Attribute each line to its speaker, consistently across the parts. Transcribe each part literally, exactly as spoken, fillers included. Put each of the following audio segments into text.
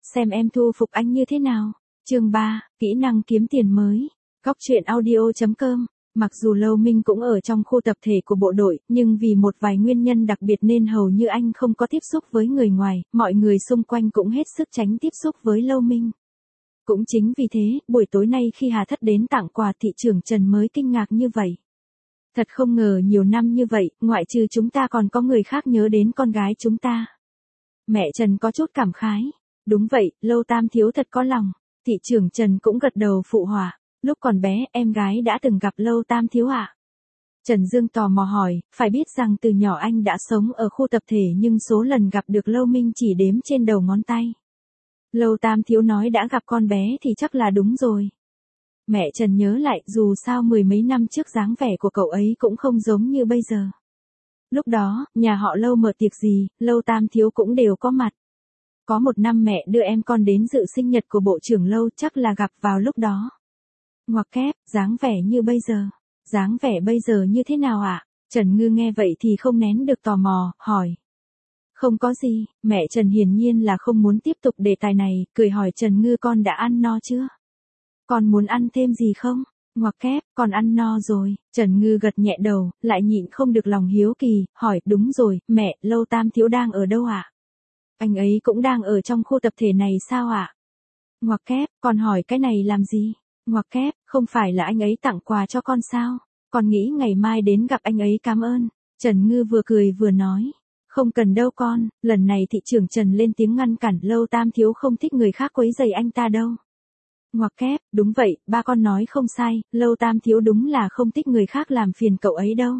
Speaker 1: xem em thu phục anh như thế nào. Chương ba, kỹ năng kiếm tiền mới. Góc truyện audio chấm com. Mặc dù Lâu Minh cũng ở trong khu tập thể của bộ đội, nhưng vì một vài nguyên nhân đặc biệt nên hầu như anh không có tiếp xúc với người ngoài, mọi người xung quanh cũng hết sức tránh tiếp xúc với Lâu Minh. Cũng chính vì thế, buổi tối nay khi Hà Thất đến tặng quà thị trưởng Trần mới kinh ngạc như vậy. Thật không ngờ nhiều năm như vậy, ngoại trừ chúng ta còn có người khác nhớ đến con gái chúng ta. Mẹ Trần có chút cảm khái. Đúng vậy, Lâu Tam thiếu thật có lòng. Thị trưởng Trần cũng gật đầu phụ họa. Lúc còn bé, em gái đã từng gặp Lâu Tam thiếu ạ. À? Trần Dương tò mò hỏi, phải biết rằng từ nhỏ anh đã sống ở khu tập thể nhưng số lần gặp được Lâu Minh chỉ đếm trên đầu ngón tay. Lâu Tam thiếu nói đã gặp con bé thì chắc là đúng rồi. Mẹ Trần nhớ lại, dù sao mười mấy năm trước dáng vẻ của cậu ấy cũng không giống như bây giờ. Lúc đó, nhà họ Lâu mở tiệc gì, Lâu Tam thiếu cũng đều có mặt. Có một năm mẹ đưa em con đến dự sinh nhật của bộ trưởng Lâu, chắc là gặp vào lúc đó. Ngoặc kép, dáng vẻ như bây giờ. Dáng vẻ bây giờ như thế nào ạ? À? Trần Ngư nghe vậy thì không nén được tò mò, hỏi. Không có gì, mẹ Trần hiển nhiên là không muốn tiếp tục đề tài này, cười hỏi Trần Ngư con đã ăn no chưa? Con muốn ăn thêm gì không? Ngoặc kép, con ăn no rồi. Trần Ngư gật nhẹ đầu, lại nhịn không được lòng hiếu kỳ, hỏi, đúng rồi, mẹ, Lâu Tam thiếu đang ở đâu ạ? À? Anh ấy cũng đang ở trong khu tập thể này sao ạ? À? Ngoặc kép, con hỏi cái này làm gì? Ngoặc kép, không phải là anh ấy tặng quà cho con sao? Con nghĩ ngày mai đến gặp anh ấy cảm ơn. Trần Ngư vừa cười vừa nói. Không cần đâu con, lần này thị trưởng Trần lên tiếng ngăn cản, Lâu Tam thiếu không thích người khác quấy rầy anh ta đâu. Ngoặc kép, đúng vậy, ba con nói không sai, Lâu Tam thiếu đúng là không thích người khác làm phiền cậu ấy đâu.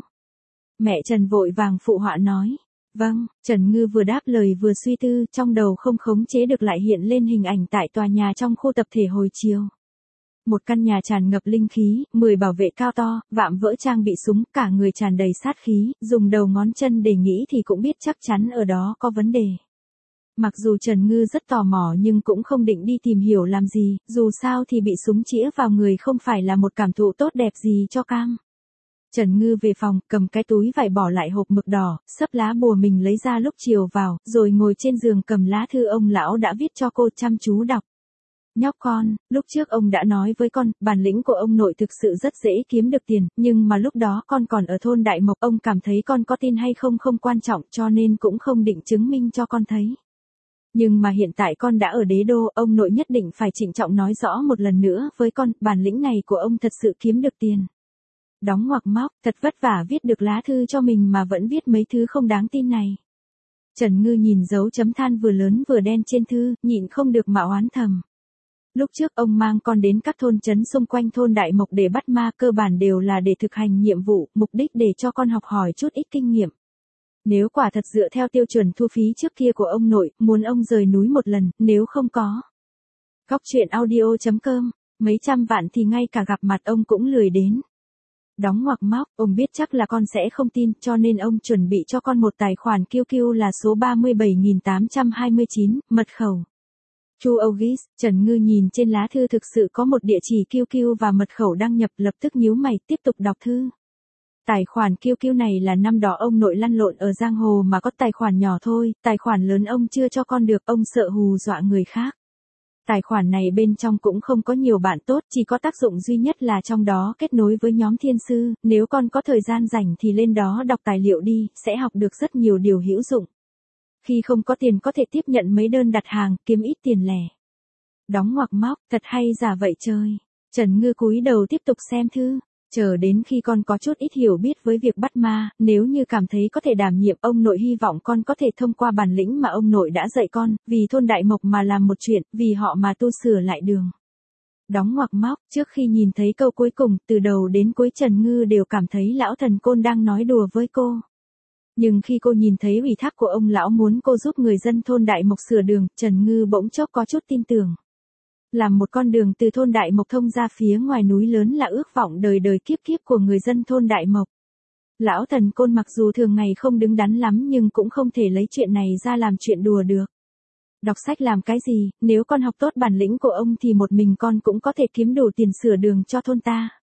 Speaker 1: Mẹ Trần vội vàng phụ họa nói. Vâng, Trần Ngư vừa đáp lời vừa suy tư, trong đầu không khống chế được lại hiện lên hình ảnh tại tòa nhà trong khu tập thể hồi chiều. Một căn nhà tràn ngập linh khí, mười bảo vệ cao to, vạm vỡ trang bị súng, cả người tràn đầy sát khí, dùng đầu ngón chân để nghĩ thì cũng biết chắc chắn ở đó có vấn đề. Mặc dù Trần Ngư rất tò mò nhưng cũng không định đi tìm hiểu làm gì, dù sao thì bị súng chĩa vào người không phải là một cảm thụ tốt đẹp gì cho cam. Trần Ngư về phòng, cầm cái túi vải bỏ lại hộp mực đỏ, xấp lá bùa mình lấy ra lúc chiều vào, rồi ngồi trên giường cầm lá thư ông lão đã viết cho cô chăm chú đọc. Nhóc con, lúc trước ông đã nói với con, bản lĩnh của ông nội thực sự rất dễ kiếm được tiền, nhưng mà lúc đó con còn ở thôn Đại Mộc, ông cảm thấy con có tin hay không không quan trọng cho nên cũng không định chứng minh cho con thấy. Nhưng mà hiện tại con đã ở đế đô, ông nội nhất định phải trịnh trọng nói rõ một lần nữa với con, bản lĩnh này của ông thật sự kiếm được tiền. Đóng ngoặc móc, thật vất vả viết được lá thư cho mình mà vẫn viết mấy thứ không đáng tin này. Trần Ngư nhìn dấu chấm than vừa lớn vừa đen trên thư, nhịn không được mà oán thầm. Lúc trước ông mang con đến các thôn trấn xung quanh thôn Đại Mộc để bắt ma, cơ bản đều là để thực hành nhiệm vụ, mục đích để cho con học hỏi chút ít kinh nghiệm. Nếu quả thật dựa theo tiêu chuẩn thu phí trước kia của ông nội, muốn ông rời núi một lần, nếu không có. Góc truyện audio chấm com, mấy trăm vạn thì ngay cả gặp mặt ông cũng lười đến. Đóng ngoặc móc, ông biết chắc là con sẽ không tin, cho nên ông chuẩn bị cho con một tài khoản Q Q là số ba mươi bảy nghìn tám trăm hai mươi chín, mật khẩu. Chu August, Trần Ngư nhìn trên lá thư thực sự có một địa chỉ Q Q và mật khẩu đăng nhập, lập tức nhíu mày, tiếp tục đọc thư. Tài khoản Q Q này là năm đó ông nội lăn lộn ở giang hồ mà có tài khoản nhỏ thôi, tài khoản lớn ông chưa cho con được, ông sợ hù dọa người khác. Tài khoản này bên trong cũng không có nhiều bạn tốt, chỉ có tác dụng duy nhất là trong đó kết nối với nhóm thiên sư, nếu con có thời gian rảnh thì lên đó đọc tài liệu đi, sẽ học được rất nhiều điều hữu dụng. Khi không có tiền có thể tiếp nhận mấy đơn đặt hàng, kiếm ít tiền lẻ. Đóng ngoặc móc, thật hay giả vậy trời. Trần Ngư cúi đầu tiếp tục xem thư. Chờ đến khi con có chút ít hiểu biết với việc bắt ma, nếu như cảm thấy có thể đảm nhiệm, ông nội hy vọng con có thể thông qua bản lĩnh mà ông nội đã dạy con, vì thôn Đại Mộc mà làm một chuyện, vì họ mà tu sửa lại đường. Đóng ngoặc móc, trước khi nhìn thấy câu cuối cùng, từ đầu đến cuối Trần Ngư đều cảm thấy lão thần côn đang nói đùa với cô. Nhưng khi cô nhìn thấy ủy thác của ông lão muốn cô giúp người dân thôn Đại Mộc sửa đường, Trần Ngư bỗng chốc có chút tin tưởng. Làm một con đường từ thôn Đại Mộc thông ra phía ngoài núi lớn là ước vọng đời đời kiếp kiếp của người dân thôn Đại Mộc. Lão thần côn mặc dù thường ngày không đứng đắn lắm nhưng cũng không thể lấy chuyện này ra làm chuyện đùa được. Đọc sách làm cái gì, nếu con học tốt bản lĩnh của ông thì một mình con cũng có thể kiếm đủ tiền sửa đường cho thôn ta.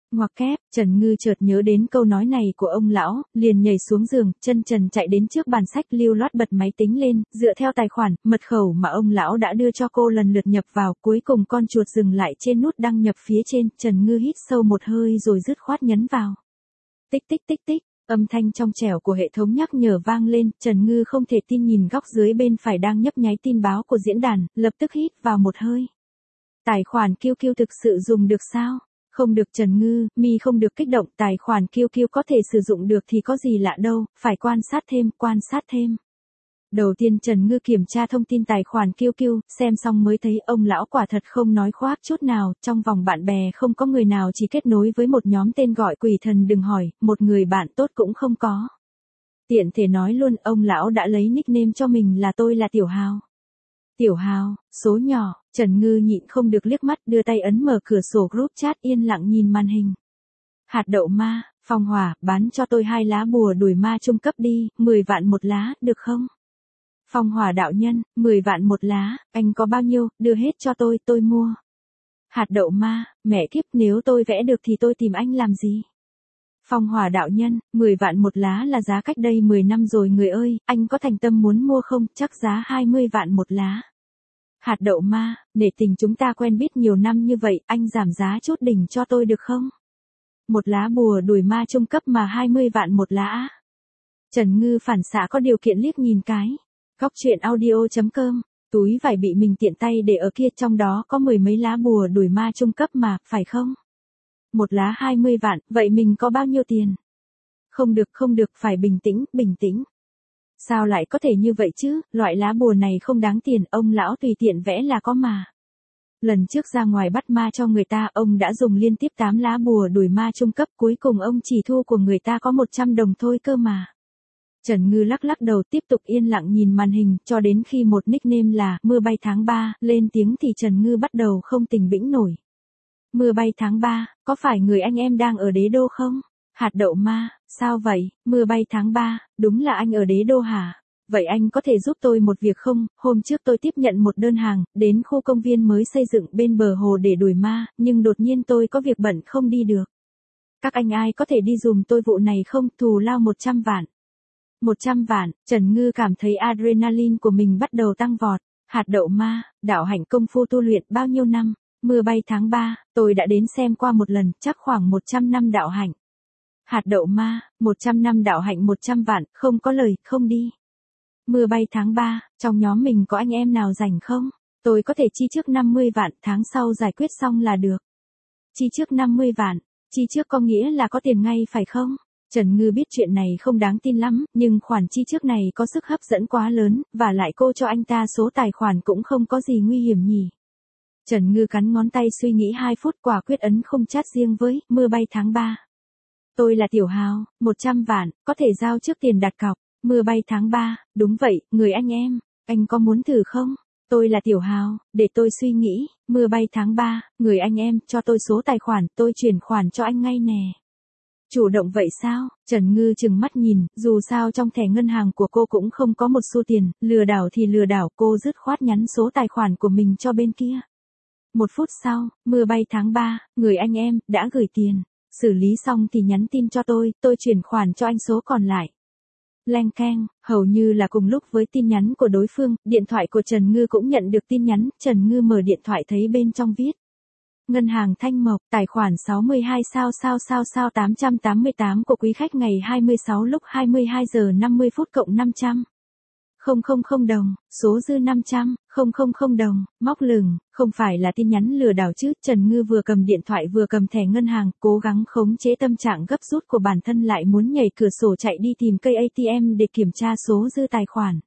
Speaker 1: Ngoặc kép, Trần Ngư chợt nhớ đến câu nói này của ông lão, liền nhảy xuống giường, chân trần chạy đến trước bàn sách lưu loát bật máy tính lên, dựa theo tài khoản, mật khẩu mà ông lão đã đưa cho cô lần lượt nhập vào, cuối cùng con chuột dừng lại trên nút đăng nhập phía trên, Trần Ngư hít sâu một hơi rồi dứt khoát nhấn vào. Tích tích tích tích, âm thanh trong trẻo của hệ thống nhắc nhở vang lên, Trần Ngư không thể tin nhìn góc dưới bên phải đang nhấp nháy tin báo của diễn đàn, lập tức hít vào một hơi. Tài khoản Q Q thực sự dùng được sao? Không được Trần Ngư, mi không được kích động, tài khoản Q Q có thể sử dụng được thì có gì lạ đâu, phải quan sát thêm, quan sát thêm. Đầu tiên Trần Ngư kiểm tra thông tin tài khoản Q Q, xem xong mới thấy ông lão quả thật không nói khoác chút nào, trong vòng bạn bè không có người nào chỉ kết nối với một nhóm tên gọi quỷ thần đừng hỏi, một người bạn tốt cũng không có. Tiện thể nói luôn, ông lão đã lấy nickname cho mình là tôi là Tiểu Hào. Tiểu Hào, số nhỏ, Trần Ngư nhịn không được liếc mắt đưa tay ấn mở cửa sổ group chat yên lặng nhìn màn hình. Hạt đậu ma, Phong Hỏa, bán cho tôi hai lá bùa đuổi ma trung cấp đi, mười vạn một lá, được không? Phong Hỏa đạo nhân, mười vạn một lá, anh có bao nhiêu, đưa hết cho tôi, tôi mua. Hạt đậu ma, mẹ kiếp, nếu tôi vẽ được thì tôi tìm anh làm gì? Phong Hỏa đạo nhân, mười vạn một lá là giá cách đây mười năm rồi người ơi, anh có thành tâm muốn mua không, chắc giá hai mươi vạn một lá. Hạt đậu ma, nể tình chúng ta quen biết nhiều năm như vậy, anh giảm giá chút đỉnh cho tôi được không? Một lá bùa đuổi ma trung cấp mà hai mươi vạn một lá. Trần Ngư phản xạ có điều kiện liếc nhìn cái. Góc truyện audio chấm com, túi vải bị mình tiện tay để ở kia, trong đó có mười mấy lá bùa đuổi ma trung cấp mà, phải không? Một lá hai mươi vạn, vậy mình có bao nhiêu tiền? Không được không được, phải bình tĩnh, bình tĩnh. Sao lại có thể như vậy chứ, loại lá bùa này không đáng tiền, ông lão tùy tiện vẽ là có mà. Lần trước ra ngoài bắt ma cho người ta, ông đã dùng liên tiếp tám lá bùa đuổi ma trung cấp, cuối cùng ông chỉ thu của người ta có một trăm đồng thôi cơ mà. Trần Ngư lắc lắc đầu tiếp tục yên lặng nhìn màn hình, cho đến khi một nickname là Mưa Bay Tháng ba lên tiếng thì Trần Ngư bắt đầu không tỉnh bĩnh nổi. Mưa Bay Tháng ba, có phải người anh em đang ở đế đô không? Hạt đậu ma, sao vậy, Mưa Bay Tháng ba, đúng là anh ở đế đô hả? Vậy anh có thể giúp tôi một việc không? Hôm trước tôi tiếp nhận một đơn hàng, đến khu công viên mới xây dựng bên bờ hồ để đuổi ma, nhưng đột nhiên tôi có việc bận không đi được. Các anh ai có thể đi dùm tôi vụ này không? Thù lao một trăm vạn. một trăm vạn, Trần Ngư cảm thấy adrenaline của mình bắt đầu tăng vọt. Hạt đậu ma, đạo hạnh công phu tu luyện bao nhiêu năm? Mưa Bay Tháng ba, tôi đã đến xem qua một lần, chắc khoảng một trăm năm đạo hạnh. Hạt đậu ma, một trăm năm đạo hạnh một trăm vạn, không có lời, không đi. Mưa Bay Tháng ba, trong nhóm mình có anh em nào rảnh không? Tôi có thể chi trước năm mươi vạn, tháng sau giải quyết xong là được. Chi trước năm mươi vạn, chi trước có nghĩa là có tiền ngay phải không? Trần Ngư biết chuyện này không đáng tin lắm, nhưng khoản chi trước này có sức hấp dẫn quá lớn, và lại cô cho anh ta số tài khoản cũng không có gì nguy hiểm nhỉ. Trần Ngư cắn ngón tay suy nghĩ hai phút, quả quyết ấn không chat riêng với Mưa Bay Tháng ba. Tôi là Tiểu Hào, một trăm vạn, có thể giao trước tiền đặt cọc. Mưa Bay Tháng ba, đúng vậy, người anh em, anh có muốn thử không? Tôi là Tiểu Hào, để tôi suy nghĩ. Mưa Bay Tháng ba, người anh em, cho tôi số tài khoản, tôi chuyển khoản cho anh ngay nè. Chủ động vậy sao? Trần Ngư chừng mắt nhìn, dù sao trong thẻ ngân hàng của cô cũng không có một xu tiền, lừa đảo thì lừa đảo, cô dứt khoát nhắn số tài khoản của mình cho bên kia. Một phút sau, Mưa Bay Tháng ba, người anh em, đã gửi tiền. Xử lý xong thì nhắn tin cho tôi, tôi chuyển khoản cho anh số còn lại. Leng keng, hầu như là cùng lúc với tin nhắn của đối phương, điện thoại của Trần Ngư cũng nhận được tin nhắn, Trần Ngư mở điện thoại thấy bên trong viết. Ngân hàng Thanh Mộc, tài khoản sáu mươi hai sao sao sao sao tám trăm tám mươi tám của quý khách ngày hai mươi sáu lúc hai mươi hai giờ năm mươi phút cộng năm trăm. Không không không đồng, số dư năm trăm, không không không đồng, móc lửng, không phải là tin nhắn lừa đảo chứ, Trần Ngư vừa cầm điện thoại vừa cầm thẻ ngân hàng, cố gắng khống chế tâm trạng gấp rút của bản thân lại muốn nhảy cửa sổ chạy đi tìm cây a tê em để kiểm tra số dư tài khoản.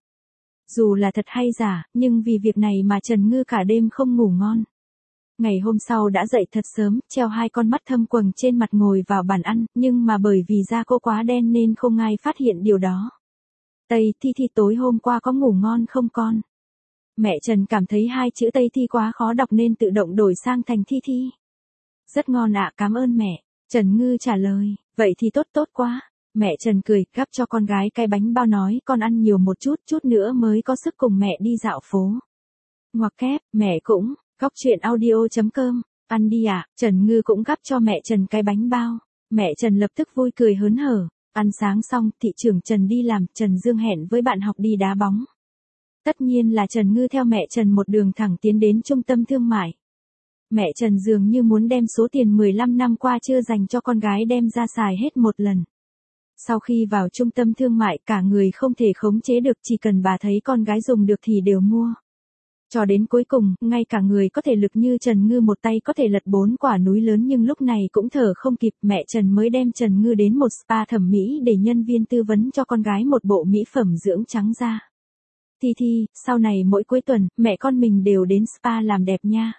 Speaker 1: Dù là thật hay giả, nhưng vì việc này mà Trần Ngư cả đêm không ngủ ngon. Ngày hôm sau đã dậy thật sớm, treo hai con mắt thâm quầng trên mặt ngồi vào bàn ăn, nhưng mà bởi vì da cô quá đen nên không ai phát hiện điều đó. Tây Thi Thi tối hôm qua có ngủ ngon không con? Mẹ Trần cảm thấy hai chữ Tây Thi quá khó đọc nên tự động đổi sang thành Thi Thi. Rất ngon ạ, cảm ơn mẹ. Trần Ngư trả lời, vậy thì tốt tốt quá. Mẹ Trần cười, gắp cho con gái cái bánh bao nói con ăn nhiều một chút, chút nữa mới có sức cùng mẹ đi dạo phố. Ngoặc kép, mẹ cũng. Góc truyện audio chấm com Ăn đi ạ, Trần Ngư cũng gắp cho mẹ Trần cái bánh bao. Mẹ Trần lập tức vui cười hớn hở. Ăn sáng xong, thị trưởng Trần đi làm, Trần Dương hẹn với bạn học đi đá bóng. Tất nhiên là Trần Ngư theo mẹ Trần một đường thẳng tiến đến trung tâm thương mại. Mẹ Trần dường như muốn đem số tiền mười lăm năm qua chưa dành cho con gái đem ra xài hết một lần. Sau khi vào trung tâm thương mại cả người không thể khống chế được, chỉ cần bà thấy con gái dùng được thì đều mua. Cho đến cuối cùng, ngay cả người có thể lực như Trần Ngư một tay có thể lật bốn quả núi lớn nhưng lúc này cũng thở không kịp, mẹ Trần mới đem Trần Ngư đến một spa thẩm mỹ để nhân viên tư vấn cho con gái một bộ mỹ phẩm dưỡng trắng da. Thi Thi, sau này mỗi cuối tuần, mẹ con mình đều đến spa làm đẹp nha.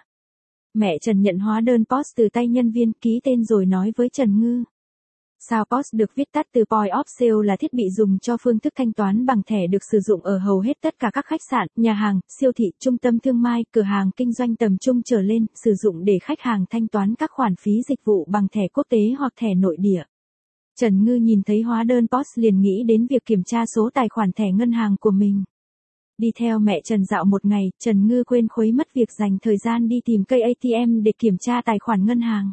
Speaker 1: Mẹ Trần nhận hóa đơn pê ô ét từ tay nhân viên, ký tên rồi nói với Trần Ngư. Sao pê ô ét được viết tắt từ Point of Sale là thiết bị dùng cho phương thức thanh toán bằng thẻ được sử dụng ở hầu hết tất cả các khách sạn, nhà hàng, siêu thị, trung tâm thương mại, cửa hàng kinh doanh tầm trung trở lên, sử dụng để khách hàng thanh toán các khoản phí dịch vụ bằng thẻ quốc tế hoặc thẻ nội địa. Trần Ngư nhìn thấy hóa đơn pê ô ét liền nghĩ đến việc kiểm tra số tài khoản thẻ ngân hàng của mình. Đi theo mẹ Trần dạo một ngày, Trần Ngư quên khuấy mất việc dành thời gian đi tìm cây a tê em để kiểm tra tài khoản ngân hàng.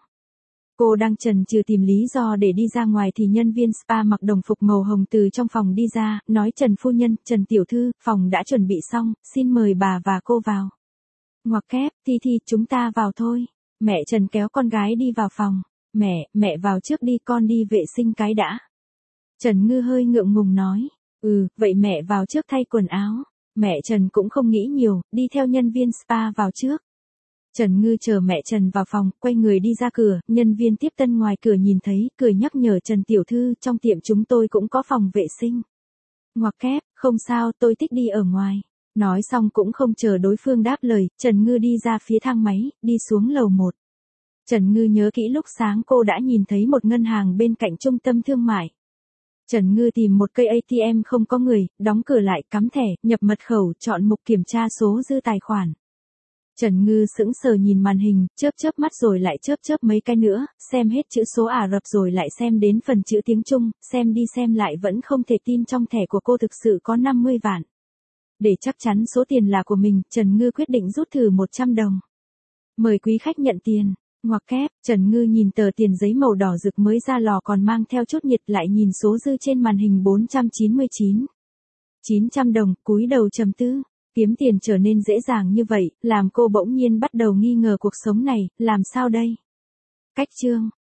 Speaker 1: Cô đang chần chừ tìm lý do để đi ra ngoài thì nhân viên spa mặc đồng phục màu hồng từ trong phòng đi ra, nói Trần phu nhân, Trần tiểu thư, phòng đã chuẩn bị xong, xin mời bà và cô vào. Ngoặc kép, Thi Thi, chúng ta vào thôi. Mẹ Trần kéo con gái đi vào phòng. Mẹ, mẹ vào trước đi, con đi vệ sinh cái đã. Trần Ngư hơi ngượng ngùng nói, ừ, vậy mẹ vào trước thay quần áo. Mẹ Trần cũng không nghĩ nhiều, đi theo nhân viên spa vào trước. Trần Ngư chờ mẹ Trần vào phòng, quay người đi ra cửa, nhân viên tiếp tân ngoài cửa nhìn thấy, cười nhắc nhở Trần tiểu thư, trong tiệm chúng tôi cũng có phòng vệ sinh. Ngoặc kép, không sao, tôi thích đi ở ngoài. Nói xong cũng không chờ đối phương đáp lời, Trần Ngư đi ra phía thang máy, đi xuống lầu một. Trần Ngư nhớ kỹ lúc sáng cô đã nhìn thấy một ngân hàng bên cạnh trung tâm thương mại. Trần Ngư tìm một cây a tê em không có người, đóng cửa lại, cắm thẻ, nhập mật khẩu, chọn mục kiểm tra số dư tài khoản. Trần Ngư sững sờ nhìn màn hình, chớp chớp mắt rồi lại chớp chớp mấy cái nữa, xem hết chữ số Ả Rập rồi lại xem đến phần chữ tiếng Trung, xem đi xem lại vẫn không thể tin trong thẻ của cô thực sự có năm mươi vạn. Để chắc chắn số tiền là của mình, Trần Ngư quyết định rút thử một trăm đồng. Mời quý khách nhận tiền. Ngoặc kép, Trần Ngư nhìn tờ tiền giấy màu đỏ rực mới ra lò còn mang theo chút nhiệt, lại nhìn số dư trên màn hình bốn trăm chín mươi chín. chín trăm đồng, cúi đầu trầm tư. Kiếm tiền trở nên dễ dàng như vậy, làm cô bỗng nhiên bắt đầu nghi ngờ cuộc sống này, làm sao đây? Cách chương